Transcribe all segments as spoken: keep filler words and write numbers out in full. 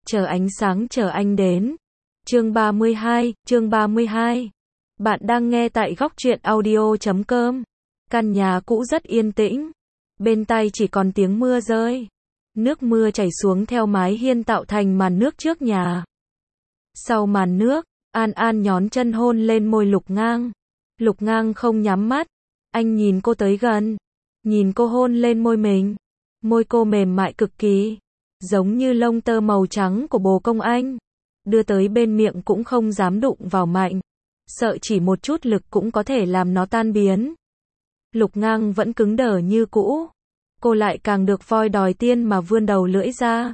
Chờ ánh sáng chờ anh đến. Chương ba mươi hai, chương ba mươi hai. Bạn đang nghe tại góc truyện audio chấm com. Căn nhà cũ rất yên tĩnh. Bên tai chỉ còn tiếng mưa rơi. Nước mưa chảy xuống theo mái hiên tạo thành màn nước trước nhà. Sau màn nước, An An nhón chân hôn lên môi Lục Ngang. Lục Ngang không nhắm mắt. Anh nhìn cô tới gần. Nhìn cô hôn lên môi mình. Môi cô mềm mại cực kỳ. Giống như lông tơ màu trắng của bồ công anh. Đưa tới bên miệng cũng không dám đụng vào mạnh. Sợ chỉ một chút lực cũng có thể làm nó tan biến. Lục Ngang vẫn cứng đờ như cũ. Cô lại càng được voi đòi tiên mà vươn đầu lưỡi ra.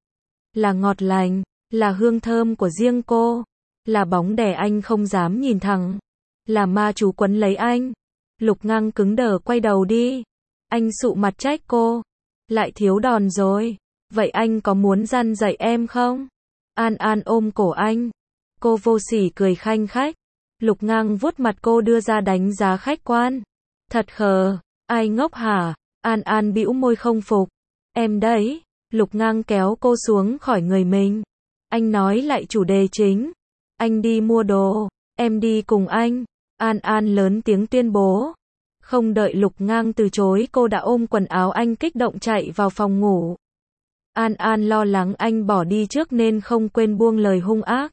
Là ngọt lành, là hương thơm của riêng cô. Là bóng đè anh không dám nhìn thẳng. Là ma chú quấn lấy anh. Lục Ngang cứng đờ quay đầu đi. Anh sụ mặt trách cô. Lại thiếu đòn rồi. Vậy anh có muốn răn dạy em không? An An ôm cổ anh. Cô vô sỉ cười khanh khách. Lục Ngang vuốt mặt cô đưa ra đánh giá khách quan. Thật khờ, ai ngốc hả? An An bĩu môi không phục. Em đấy. Lục Ngang kéo cô xuống khỏi người mình. Anh nói lại chủ đề chính. Anh đi mua đồ, em đi cùng anh. An An lớn tiếng tuyên bố. Không đợi Lục Ngang từ chối, cô đã ôm quần áo anh kích động chạy vào phòng ngủ. An An lo lắng anh bỏ đi trước nên không quên buông lời hung ác.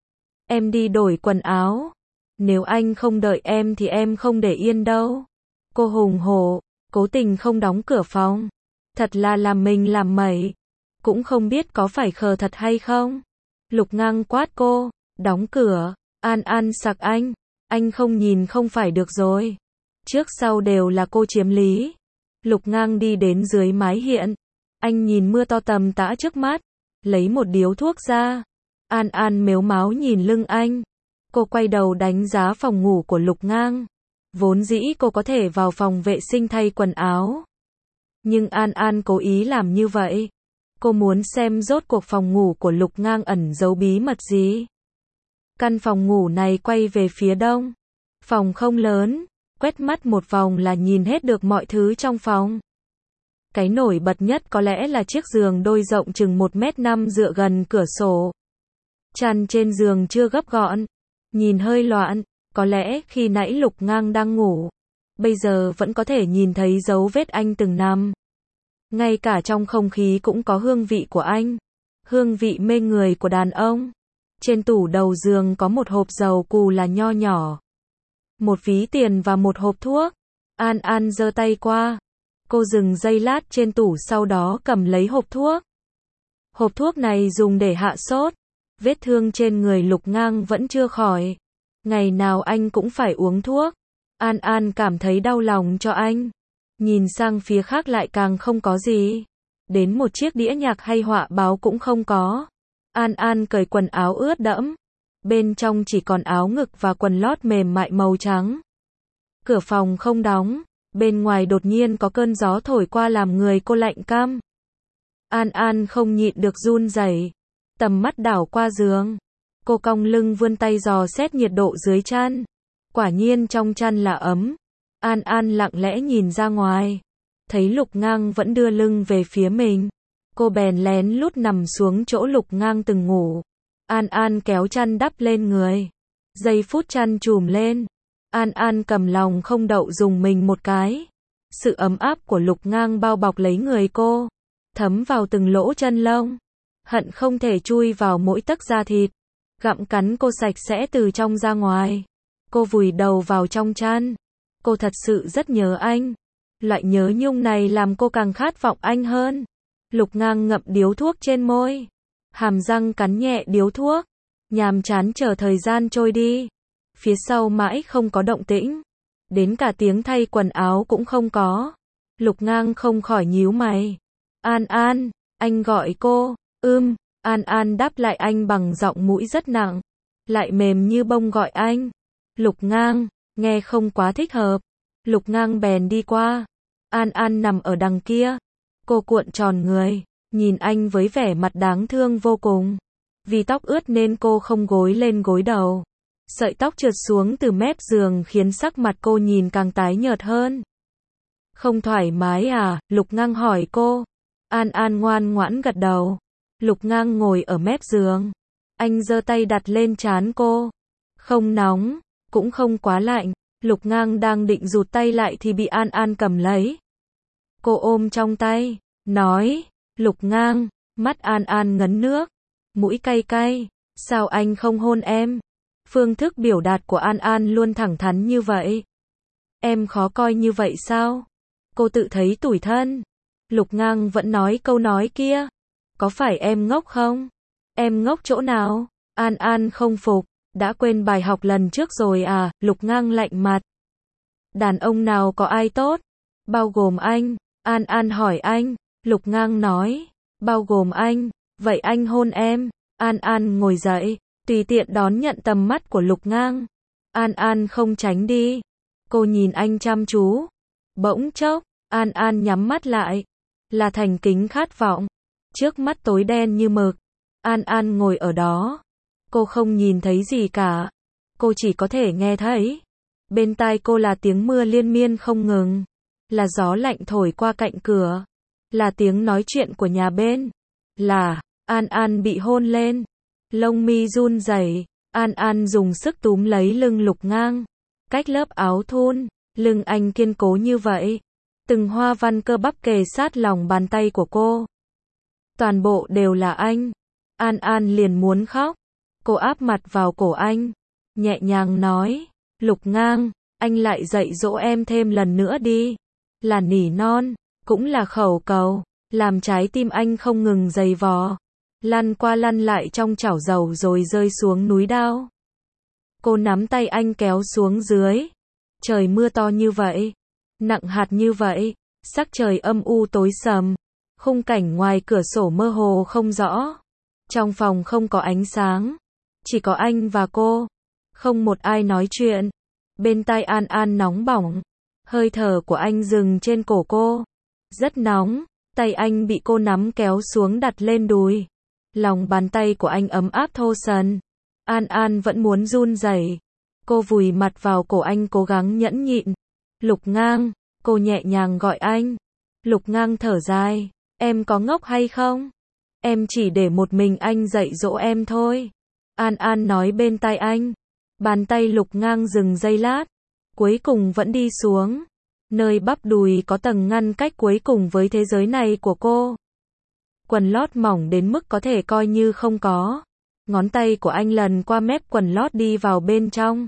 Em đi đổi quần áo. Nếu anh không đợi em thì em không để yên đâu. Cô hùng hổ, cố tình không đóng cửa phòng. Thật là làm mình làm mẩy. Cũng không biết có phải khờ thật hay không. Lục Ngang quát cô, đóng cửa. An An sặc anh. Anh không nhìn không phải được rồi. Trước sau đều là cô chiếm lý. Lục Ngang đi đến dưới mái hiên. Anh nhìn mưa to tầm tã trước mắt. Lấy một điếu thuốc ra. An An mếu máo nhìn lưng anh. Cô quay đầu đánh giá phòng ngủ của Lục Ngang. Vốn dĩ cô có thể vào phòng vệ sinh thay quần áo. Nhưng An An cố ý làm như vậy. Cô muốn xem rốt cuộc phòng ngủ của Lục Ngang ẩn giấu bí mật gì. Căn phòng ngủ này quay về phía đông. Phòng không lớn. Quét mắt một vòng là nhìn hết được mọi thứ trong phòng. Cái nổi bật nhất có lẽ là chiếc giường đôi rộng chừng một mét năm dựa gần cửa sổ. Chăn trên giường chưa gấp gọn. Nhìn hơi loạn. Có lẽ khi nãy Lục Ngang đang ngủ. Bây giờ vẫn có thể nhìn thấy dấu vết anh từng nằm. Ngay cả trong không khí cũng có hương vị của anh. Hương vị mê người của đàn ông. Trên tủ đầu giường có một hộp dầu cù là nho nhỏ. Một ví tiền và một hộp thuốc. An An giơ tay qua. Cô dừng giây lát trên tủ sau đó cầm lấy hộp thuốc. Hộp thuốc này dùng để hạ sốt. Vết thương trên người Lục Ngang vẫn chưa khỏi. Ngày nào anh cũng phải uống thuốc. An An cảm thấy đau lòng cho anh. Nhìn sang phía khác lại càng không có gì. Đến một chiếc đĩa nhạc hay họa báo cũng không có. An An cởi quần áo ướt đẫm. Bên trong chỉ còn áo ngực và quần lót mềm mại màu trắng. Cửa phòng không đóng. Bên ngoài đột nhiên có cơn gió thổi qua làm người cô lạnh căm. An An không nhịn được run rẩy. Tầm mắt đảo qua giường. Cô cong lưng vươn tay dò xét nhiệt độ dưới chăn. Quả nhiên trong chăn là ấm. An An lặng lẽ nhìn ra ngoài. Thấy Lục Ngang vẫn đưa lưng về phía mình. Cô bèn lén lút nằm xuống chỗ Lục Ngang từng ngủ. An An kéo chăn đắp lên người. Giây phút chăn trùm lên. An An cầm lòng không đậu dùng mình một cái. Sự ấm áp của Lục Ngang bao bọc lấy người cô. Thấm vào từng lỗ chân lông. Hận không thể chui vào mỗi tấc da thịt. Gặm cắn cô sạch sẽ từ trong ra ngoài. Cô vùi đầu vào trong chăn. Cô thật sự rất nhớ anh. Loại nhớ nhung này làm cô càng khát vọng anh hơn. Lục Ngang ngậm điếu thuốc trên môi. Hàm răng cắn nhẹ điếu thuốc. Nhàm chán chờ thời gian trôi đi. Phía sau mãi không có động tĩnh. Đến cả tiếng thay quần áo cũng không có. Lục Ngang không khỏi nhíu mày. An An, anh gọi cô. Ưm, An An đáp lại anh bằng giọng mũi rất nặng. Lại mềm như bông gọi anh. Lục Ngang, nghe không quá thích hợp. Lục Ngang bèn đi qua. An An nằm ở đằng kia. Cô cuộn tròn người. Nhìn anh với vẻ mặt đáng thương vô cùng. Vì tóc ướt nên cô không gối lên gối đầu. Sợi tóc trượt xuống từ mép giường khiến sắc mặt cô nhìn càng tái nhợt hơn. Không thoải mái à? Lục Ngang hỏi cô. An An ngoan ngoãn gật đầu. Lục Ngang ngồi ở mép giường. Anh giơ tay đặt lên trán cô. Không nóng, cũng không quá lạnh. Lục Ngang đang định rụt tay lại thì bị An An cầm lấy. Cô ôm trong tay, nói, Lục Ngang, mắt An An ngấn nước, mũi cay cay, sao anh không hôn em? Phương thức biểu đạt của An An luôn thẳng thắn như vậy. Em khó coi như vậy sao? Cô tự thấy tủi thân. Lục Ngang vẫn nói câu nói kia. Có phải em ngốc không? Em ngốc chỗ nào? An An không phục. Đã quên bài học lần trước rồi à? Lục Ngang lạnh mặt. Đàn ông nào có ai tốt? Bao gồm anh. An An hỏi anh. Lục Ngang nói. Bao gồm anh. Vậy anh hôn em. An An ngồi dậy, tùy tiện đón nhận tầm mắt của Lục Ngang. An An không tránh đi. Cô nhìn anh chăm chú. Bỗng chốc, An An nhắm mắt lại. Là thành kính khát vọng. Trước mắt tối đen như mực. An An ngồi ở đó. Cô không nhìn thấy gì cả. Cô chỉ có thể nghe thấy. Bên tai cô là tiếng mưa liên miên không ngừng. Là gió lạnh thổi qua cạnh cửa. Là tiếng nói chuyện của nhà bên. Là An An bị hôn lên. Lông mi run rẩy. An An dùng sức túm lấy lưng Lục Ngang. Cách lớp áo thun, lưng anh kiên cố như vậy. Từng hoa văn cơ bắp kề sát lòng bàn tay của cô. Toàn bộ đều là anh. An An liền muốn khóc. Cô áp mặt vào cổ anh. Nhẹ nhàng nói. Lục Ngang, anh lại dạy dỗ em thêm lần nữa đi. Là nỉ non, cũng là khẩu cầu. Làm trái tim anh không ngừng giày vò. Lăn qua lăn lại trong chảo dầu rồi rơi xuống núi đao. Cô nắm tay anh kéo xuống dưới. Trời mưa to như vậy. Nặng hạt như vậy. Sắc trời âm u tối sầm. Khung cảnh ngoài cửa sổ mơ hồ không rõ. Trong phòng không có ánh sáng. Chỉ có anh và cô. Không một ai nói chuyện. Bên tai An An nóng bỏng. Hơi thở của anh dừng trên cổ cô. Rất nóng. Tay anh bị cô nắm kéo xuống đặt lên đùi. Lòng bàn tay của anh ấm áp thô sần. An An vẫn muốn run rẩy. Cô vùi mặt vào cổ anh cố gắng nhẫn nhịn. Lục Ngang, cô nhẹ nhàng gọi anh. Lục Ngang thở dài. Em có ngốc hay không? Em chỉ để một mình anh dạy dỗ em thôi. An An nói bên tai anh. Bàn tay Lục Ngang dừng giây lát. Cuối cùng vẫn đi xuống. Nơi bắp đùi có tầng ngăn cách cuối cùng với thế giới này của cô. Quần lót mỏng đến mức có thể coi như không có. Ngón tay của anh lần qua mép quần lót đi vào bên trong.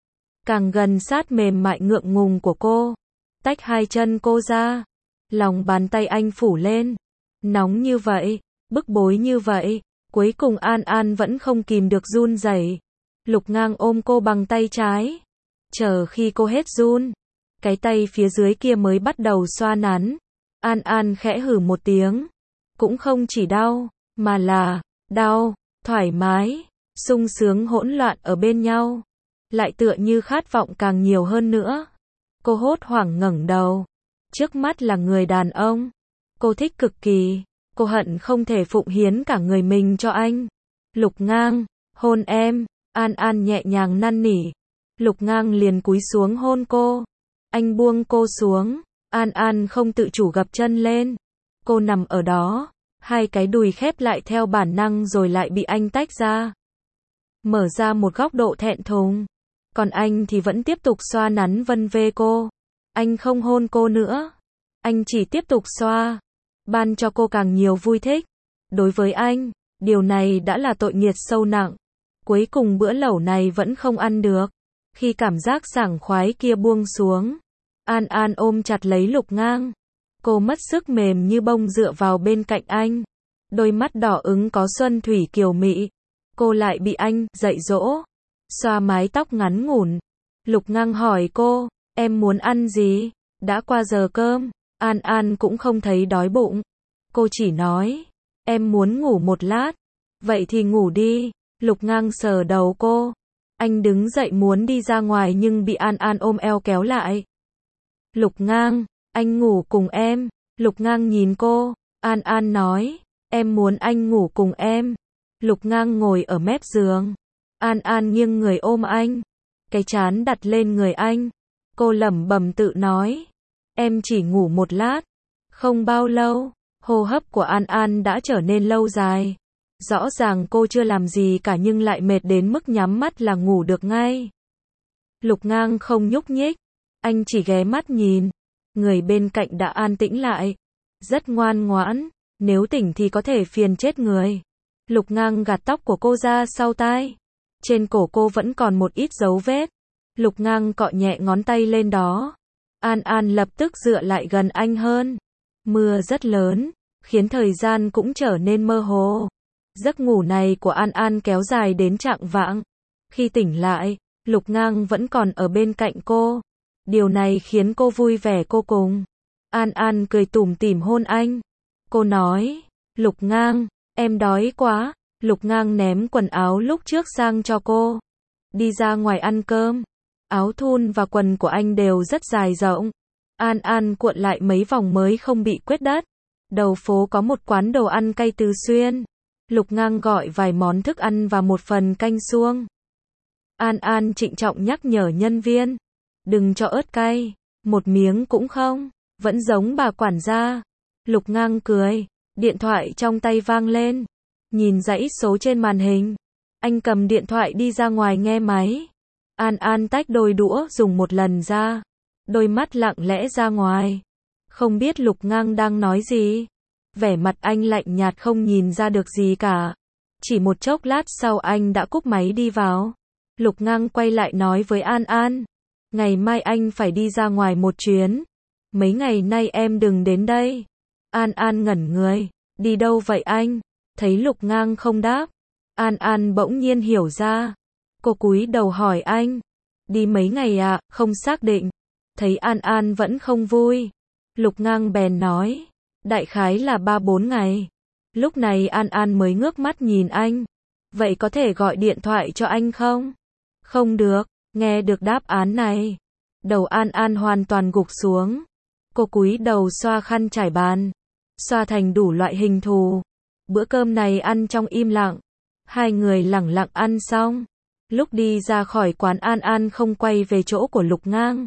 Càng gần sát mềm mại ngượng ngùng của cô. Tách hai chân cô ra. Lòng bàn tay anh phủ lên. Nóng như vậy, bức bối như vậy. Cuối cùng An An vẫn không kìm được run rẩy. Lục Ngang ôm cô bằng tay trái. Chờ khi cô hết run. Cái tay phía dưới kia mới bắt đầu xoa nắn. An An khẽ hử một tiếng. Cũng không chỉ đau, mà là đau, thoải mái, sung sướng hỗn loạn ở bên nhau. Lại tựa như khát vọng càng nhiều hơn nữa. Cô hốt hoảng ngẩng đầu. Trước mắt là người đàn ông. Cô thích cực kỳ. Cô hận không thể phụng hiến cả người mình cho anh. Lục Ngang, hôn em. An An nhẹ nhàng năn nỉ. Lục Ngang liền cúi xuống hôn cô. Anh buông cô xuống. An An không tự chủ gập chân lên. Cô nằm ở đó. Hai cái đùi khép lại theo bản năng rồi lại bị anh tách ra. Mở ra một góc độ thẹn thùng. Còn anh thì vẫn tiếp tục xoa nắn vân vê cô. Anh không hôn cô nữa. Anh chỉ tiếp tục xoa. Ban cho cô càng nhiều vui thích. Đối với anh, điều này đã là tội nghiệt sâu nặng. Cuối cùng bữa lẩu này vẫn không ăn được. Khi cảm giác sảng khoái kia buông xuống. An An ôm chặt lấy Lục Ngang. Cô mất sức mềm như bông dựa vào bên cạnh anh. Đôi mắt đỏ ứng có xuân thủy kiều mị. Cô lại bị anh dạy dỗ. Xoa mái tóc ngắn ngủn. Lục Ngang hỏi cô, em muốn ăn gì? Đã qua giờ cơm. An An cũng không thấy đói bụng. Cô chỉ nói, em muốn ngủ một lát. Vậy thì ngủ đi. Lục Ngang sờ đầu cô. Anh đứng dậy muốn đi ra ngoài nhưng bị An An ôm eo kéo lại. Lục Ngang, anh ngủ cùng em. Lục Ngang nhìn cô. An An nói, em muốn anh ngủ cùng em. Lục Ngang ngồi ở mép giường. An An nghiêng người ôm anh. Cái trán đặt lên người anh. Cô lẩm bẩm tự nói, em chỉ ngủ một lát. Không bao lâu, hô hấp của An An đã trở nên lâu dài. Rõ ràng cô chưa làm gì cả nhưng lại mệt đến mức nhắm mắt là ngủ được ngay. Lục Ngang không nhúc nhích, anh chỉ ghé mắt nhìn. Người bên cạnh đã an tĩnh lại, rất ngoan ngoãn, nếu tỉnh thì có thể phiền chết người. Lục Ngang gạt tóc của cô ra sau tai. Trên cổ cô vẫn còn một ít dấu vết. Lục Ngang cọ nhẹ ngón tay lên đó. An An lập tức dựa lại gần anh hơn. Mưa rất lớn, khiến thời gian cũng trở nên mơ hồ. Giấc ngủ này của An An kéo dài đến chạng vạng. Khi tỉnh lại, Lục Ngang vẫn còn ở bên cạnh cô. Điều này khiến cô vui vẻ vô cùng. An An cười tủm tỉm hôn anh. Cô nói, Lục Ngang, em đói quá. Lục Ngang ném quần áo lúc trước sang cho cô. Đi ra ngoài ăn cơm. Áo thun và quần của anh đều rất dài rộng. An An cuộn lại mấy vòng mới không bị quết đất. Đầu phố có một quán đồ ăn cay Từ Xuyên. Lục Ngang gọi vài món thức ăn và một phần canh suông. An An trịnh trọng nhắc nhở nhân viên. Đừng cho ớt cay. Một miếng cũng không. Vẫn giống bà quản gia. Lục Ngang cười. Điện thoại trong tay vang lên. Nhìn dãy số trên màn hình. Anh cầm điện thoại đi ra ngoài nghe máy. An An tách đôi đũa dùng một lần ra. Đôi mắt lặng lẽ ra ngoài. Không biết Lục Ngang đang nói gì. Vẻ mặt anh lạnh nhạt không nhìn ra được gì cả. Chỉ một chốc lát sau anh đã cúp máy đi vào. Lục Ngang quay lại nói với An An. Ngày mai anh phải đi ra ngoài một chuyến. Mấy ngày nay em đừng đến đây. An An ngẩn người. Đi đâu vậy anh? Thấy Lục Ngang không đáp. An An bỗng nhiên hiểu ra. Cô cúi đầu hỏi anh. Đi mấy ngày ạ, à? Không xác định. Thấy An An vẫn không vui. Lục Ngang bèn nói. Đại khái là ba bốn ngày. Lúc này An An mới ngước mắt nhìn anh. Vậy có thể gọi điện thoại cho anh không? Không được. Nghe được đáp án này. Đầu An An hoàn toàn gục xuống. Cô cúi đầu xoa khăn trải bàn. Xoa thành đủ loại hình thù. Bữa cơm này ăn trong im lặng. Hai người lẳng lặng ăn xong. Lúc đi ra khỏi quán An An không quay về chỗ của Lục Ngang.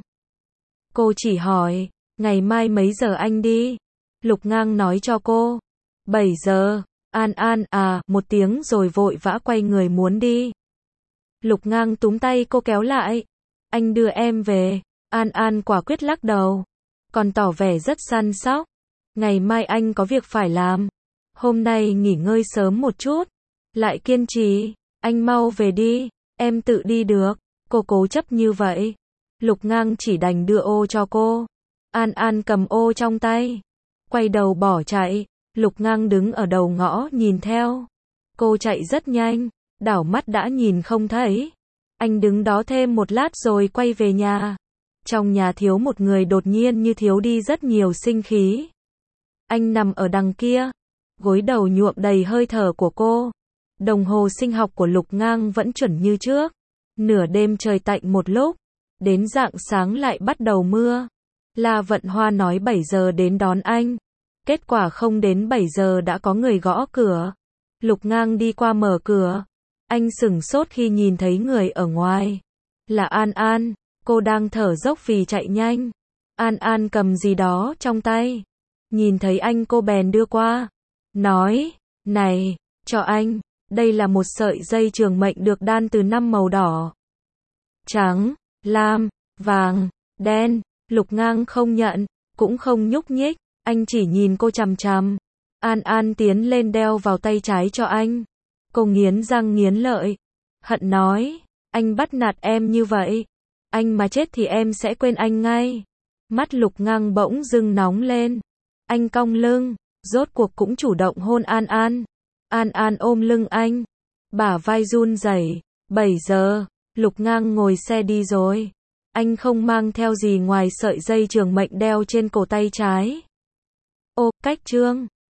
Cô chỉ hỏi, ngày mai mấy giờ anh đi? Lục Ngang nói cho cô. bảy giờ. An An à, một tiếng rồi vội vã quay người muốn đi. Lục Ngang túm tay cô kéo lại. Anh đưa em về. An An quả quyết lắc đầu. Còn tỏ vẻ rất săn sóc. Ngày mai anh có việc phải làm. Hôm nay nghỉ ngơi sớm một chút. Lại kiên trì. Anh mau về đi. Em tự đi được. Cô cố chấp như vậy. Lục Ngang chỉ đành đưa ô cho cô. An An cầm ô trong tay. Quay đầu bỏ chạy. Lục Ngang đứng ở đầu ngõ nhìn theo. Cô chạy rất nhanh. Đảo mắt đã nhìn không thấy. Anh đứng đó thêm một lát rồi quay về nhà. Trong nhà thiếu một người đột nhiên như thiếu đi rất nhiều sinh khí. Anh nằm ở đằng kia. Gối đầu nhuộm đầy hơi thở của cô. Đồng hồ sinh học của Lục Ngang vẫn chuẩn như trước. Nửa đêm trời tạnh một lúc. Đến rạng sáng lại bắt đầu mưa. La Vận Hoa nói bảy giờ đến đón anh. Kết quả không đến bảy giờ đã có người gõ cửa. Lục Ngang đi qua mở cửa. Anh sửng sốt khi nhìn thấy người ở ngoài. Là An An. Cô đang thở dốc vì chạy nhanh. An An cầm gì đó trong tay. Nhìn thấy anh cô bèn đưa qua. Nói, này, cho anh. Đây là một sợi dây trường mệnh được đan từ năm màu đỏ. Trắng, lam, vàng, đen. Lục Ngang không nhận, cũng không nhúc nhích. Anh chỉ nhìn cô chằm chằm. An An tiến lên đeo vào tay trái cho anh. Cô nghiến răng nghiến lợi. Hận nói, anh bắt nạt em như vậy. Anh mà chết thì em sẽ quên anh ngay. Mắt Lục Ngang bỗng dưng nóng lên. Anh cong lưng, rốt cuộc cũng chủ động hôn An An. An An ôm lưng anh. Bả vai run rẩy. bảy giờ, Lục Ngang ngồi xe đi rồi. Anh không mang theo gì ngoài sợi dây trường mệnh đeo trên cổ tay trái. Ô, cách trương.